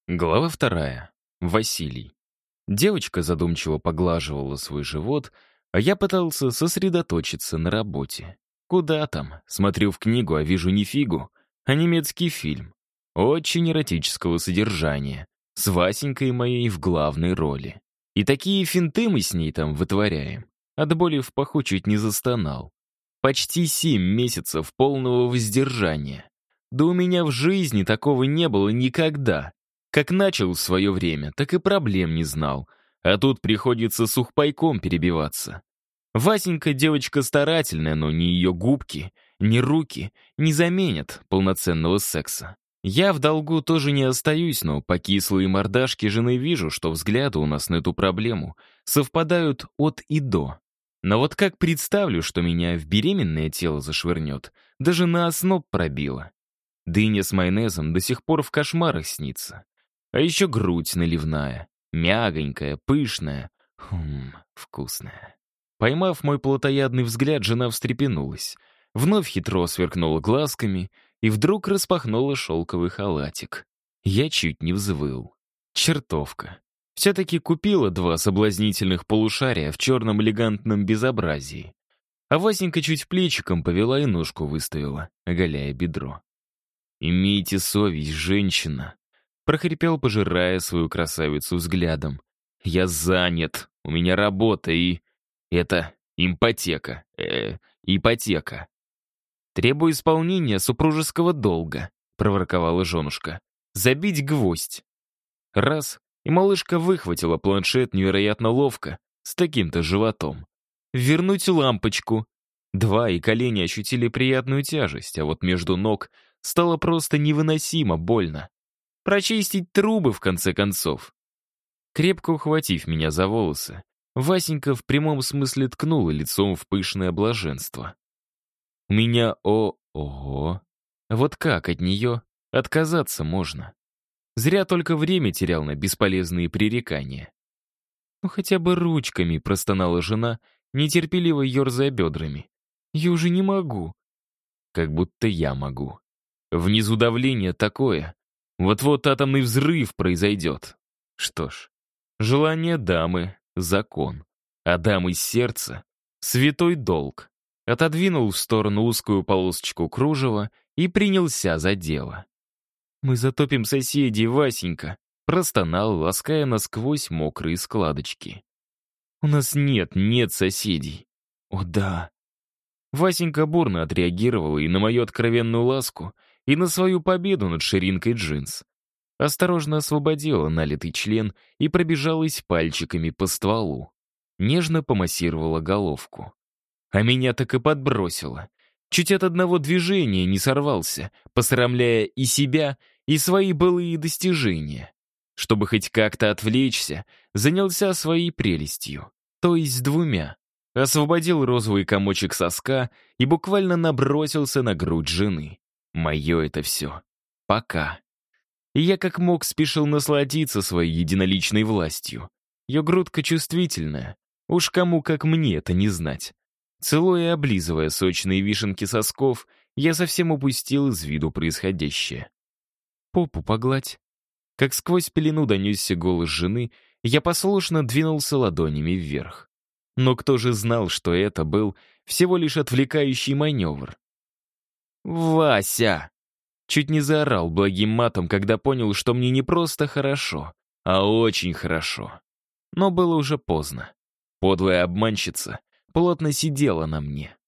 Глава 2. Василий. Девочка задумчиво поглаживала свой живот, а я пытался сосредоточиться на работе. Куда там? Смотрю в книгу, а вижу не фигу, а немецкий фильм. Очень эротического содержания, с Васенькой моей в главной роли. И такие финты мы с ней там вытворяем. От боли в паху чуть не застонал. Почти 7 месяцев полного воздержания. Да у меня в жизни такого не было никогда. Как начал в свое время, так и проблем не знал. А тут приходится сухпайком перебиваться. Васенька девочка старательная, но ни ее губки, ни руки не заменят полноценного секса. Я в долгу тоже не остаюсь, но по кислой мордашке жены вижу, что взгляды у нас на эту проблему совпадают от и до. Но вот как представлю, что меня в беременное тело зашвырнет, даже на осноб пробило. Дыня с майонезом до сих пор в кошмарах снится. А еще грудь наливная, мягонькая, пышная. Вкусная. Поймав мой плотоядный взгляд, жена встрепенулась. Вновь хитро сверкнула глазками и вдруг распахнула шелковый халатик. Я чуть не взвыл. Чертовка. Все-таки купила 2 соблазнительных полушария в черном элегантном безобразии. А Васенька чуть плечиком повела и ножку выставила, оголяя бедро. «Имейте совесть, женщина», — прохрипел, пожирая свою красавицу взглядом. «Я занят, у меня работа и... это ипотека. Ипотека». «Требую исполнения супружеского долга», — проворковала женушка. «Забить гвоздь». Раз, и малышка выхватила планшет невероятно ловко, с таким-то животом. «Вернуть лампочку». 2, и колени ощутили приятную тяжесть, а вот между ног стало просто невыносимо больно. Прочистить трубы, в конце концов. Крепко ухватив меня за волосы, Васенька в прямом смысле ткнула лицом в пышное блаженство. У меня ого. Вот как от нее отказаться можно? Зря только время терял на бесполезные пререкания. «Ну хотя бы ручками», — простонала жена, нетерпеливо ерзая бедрами. «Я уже не могу». Как будто я могу. Внизу давление такое. Вот-вот атомный взрыв произойдет. Что ж, желание дамы — закон. А дамы сердца — святой долг. Отодвинул в сторону узкую полосочку кружева и принялся за дело. «Мы затопим соседей, Васенька», — простонал, лаская насквозь мокрые складочки. «У нас нет соседей». «О да». Васенька бурно отреагировала и на мою откровенную ласку, и на свою победу над ширинкой джинс. Осторожно освободила налитый член и пробежалась пальчиками по стволу. Нежно помассировала головку. А меня так и подбросило. Чуть от одного движения не сорвался, посрамляя и себя, и свои былые достижения. Чтобы хоть как-то отвлечься, занялся своей прелестью, то есть 2. Освободил розовый комочек соска и буквально набросился на грудь жены. Мое это все. Пока. И я как мог спешил насладиться своей единоличной властью. Ее грудка чувствительная. Уж кому, как мне, это не знать. Целуя и облизывая сочные вишенки сосков, я совсем упустил из виду происходящее. «Попу погладь». Как сквозь пелену донесся голос жены, я послушно двинулся ладонями вверх. Но кто же знал, что это был всего лишь отвлекающий маневр? «Вася!» Чуть не заорал благим матом, когда понял, что мне не просто хорошо, а очень хорошо. Но было уже поздно. Подлая обманщица плотно сидела на мне.